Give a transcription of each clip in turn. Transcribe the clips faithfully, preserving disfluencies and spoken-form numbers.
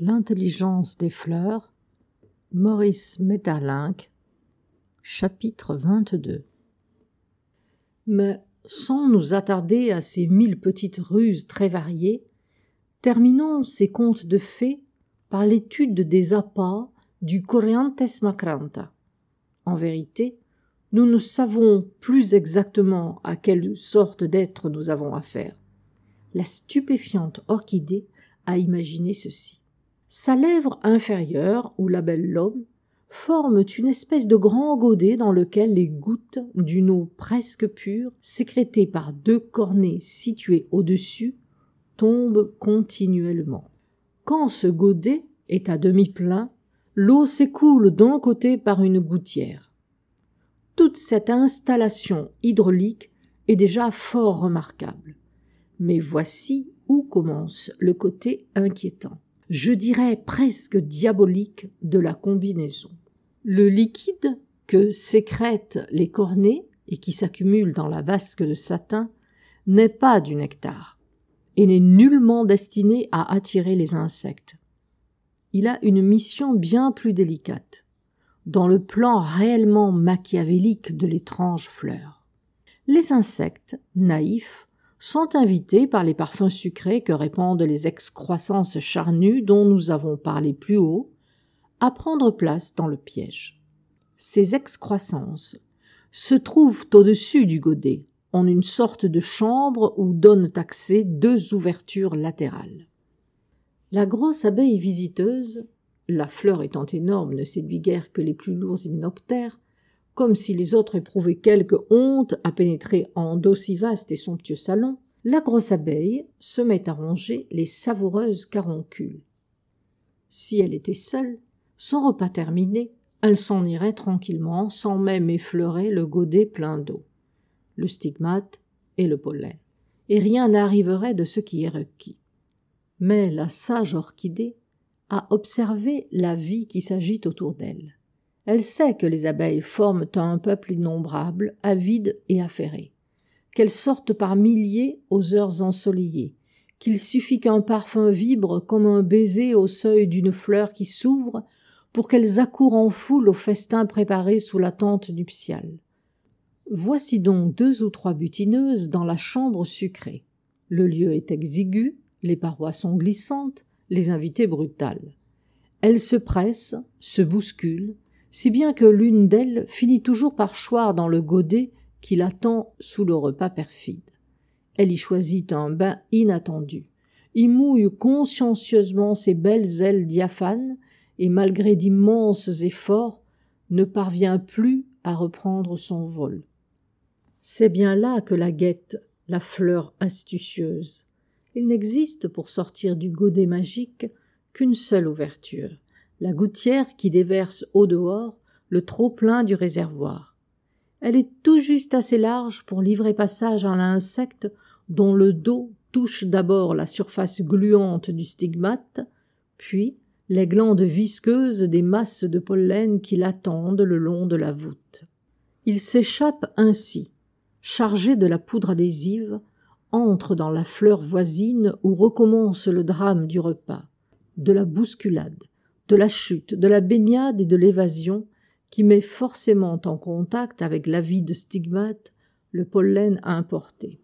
L'intelligence des fleurs, Maurice Maeterlinck, chapitre vingt-deux. Mais sans nous attarder à ces mille petites ruses très variées, terminons ces contes de fées par l'étude des appâts du Corrientes Macranta. En vérité, nous ne savons plus exactement à quelle sorte d'être nous avons affaire. La stupéfiante orchidée a imaginé ceci. Sa lèvre inférieure, ou labelle lobe, forment une espèce de grand godet dans lequel les gouttes d'une eau presque pure, sécrétées par deux cornets situés au-dessus, tombent continuellement. Quand ce godet est à demi plein, l'eau s'écoule d'un côté par une gouttière. Toute cette installation hydraulique est déjà fort remarquable. Mais voici où commence le côté inquiétant, je dirais presque diabolique, de la combinaison. Le liquide que sécrètent les cornets et qui s'accumule dans la vasque de satin n'est pas du nectar et n'est nullement destiné à attirer les insectes. Il a une mission bien plus délicate, dans le plan réellement machiavélique de l'étrange fleur. Les insectes, naïfs, sont invités par les parfums sucrés que répandent les excroissances charnues dont nous avons parlé plus haut, à prendre place dans le piège. Ces excroissances se trouvent au-dessus du godet, en une sorte de chambre où donnent accès deux ouvertures latérales. La grosse abeille visiteuse, la fleur étant énorme ne séduit guère que les plus lourds hyménoptères, comme si les autres éprouvaient quelque honte à pénétrer en d'aussi vaste et somptueux salon, la grosse abeille se met à ronger les savoureuses caroncules. Si elle était seule, son repas terminé, elle s'en irait tranquillement sans même effleurer le godet plein d'eau, le stigmate et le pollen, et rien n'arriverait de ce qui est requis. Mais la sage orchidée a observé la vie qui s'agite autour d'elle. Elle sait que les abeilles forment un peuple innombrable, avide et affairé, qu'elles sortent par milliers aux heures ensoleillées, qu'il suffit qu'un parfum vibre comme un baiser au seuil d'une fleur qui s'ouvre pour qu'elles accourent en foule au festin préparé sous la tente nuptiale. Voici donc deux ou trois butineuses dans la chambre sucrée. Le lieu est exigu, les parois sont glissantes, les invités brutales. Elles se pressent, se bousculent, si bien que l'une d'elles finit toujours par choir dans le godet qui l'attend sous le repas perfide. Elle y choisit un bain inattendu, y mouille consciencieusement ses belles ailes diaphanes et, malgré d'immenses efforts, ne parvient plus à reprendre son vol. C'est bien là que la guette la fleur astucieuse. Il n'existe pour sortir du godet magique qu'une seule ouverture, la gouttière qui déverse au dehors le trop-plein du réservoir. Elle est tout juste assez large pour livrer passage à l'insecte dont le dos touche d'abord la surface gluante du stigmate, puis les glandes visqueuses des masses de pollen qui l'attendent le long de la voûte. Il s'échappe ainsi, chargé de la poudre adhésive, entre dans la fleur voisine où recommence le drame du repas, de la bousculade, de la chute, de la baignade et de l'évasion qui met forcément en contact avec l'avide stigmate le pollen importé.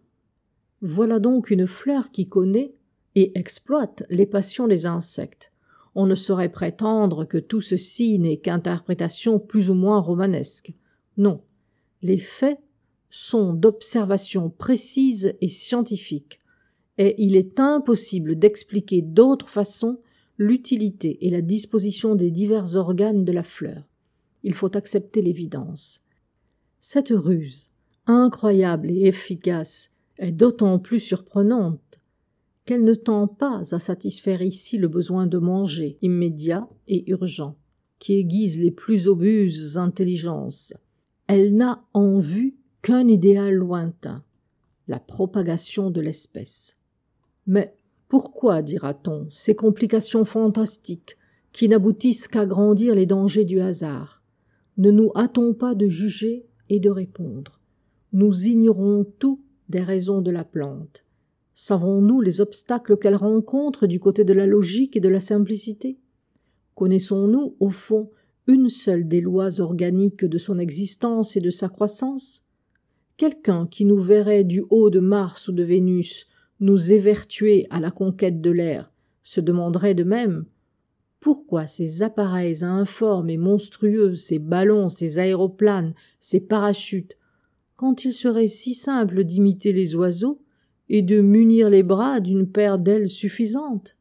Voilà donc une fleur qui connaît et exploite les passions des insectes. On ne saurait prétendre que tout ceci n'est qu'interprétation plus ou moins romanesque. Non, les faits sont d'observation précise et scientifique, et il est impossible d'expliquer d'autre façon l'utilité et la disposition des divers organes de la fleur. Il faut accepter l'évidence. Cette ruse, incroyable et efficace, est d'autant plus surprenante qu'elle ne tend pas à satisfaire ici le besoin de manger, immédiat et urgent, qui aiguise les plus obuses intelligences. Elle n'a en vue qu'un idéal lointain, la propagation de l'espèce. Mais pourquoi, dira-t-on, ces complications fantastiques qui n'aboutissent qu'à grandir les dangers du hasard? Ne nous hâtons pas de juger et de répondre. Nous ignorons tout des raisons de la plante. Savons-nous les obstacles qu'elle rencontre du côté de la logique et de la simplicité? Connaissons-nous, au fond, une seule des lois organiques de son existence et de sa croissance? Quelqu'un qui nous verrait du haut de Mars ou de Vénus nous évertuer à la conquête de l'air se demanderait de même pourquoi ces appareils informes et monstrueux, ces ballons, ces aéroplanes, ces parachutes, quand il serait si simple d'imiter les oiseaux et de munir les bras d'une paire d'ailes suffisantes?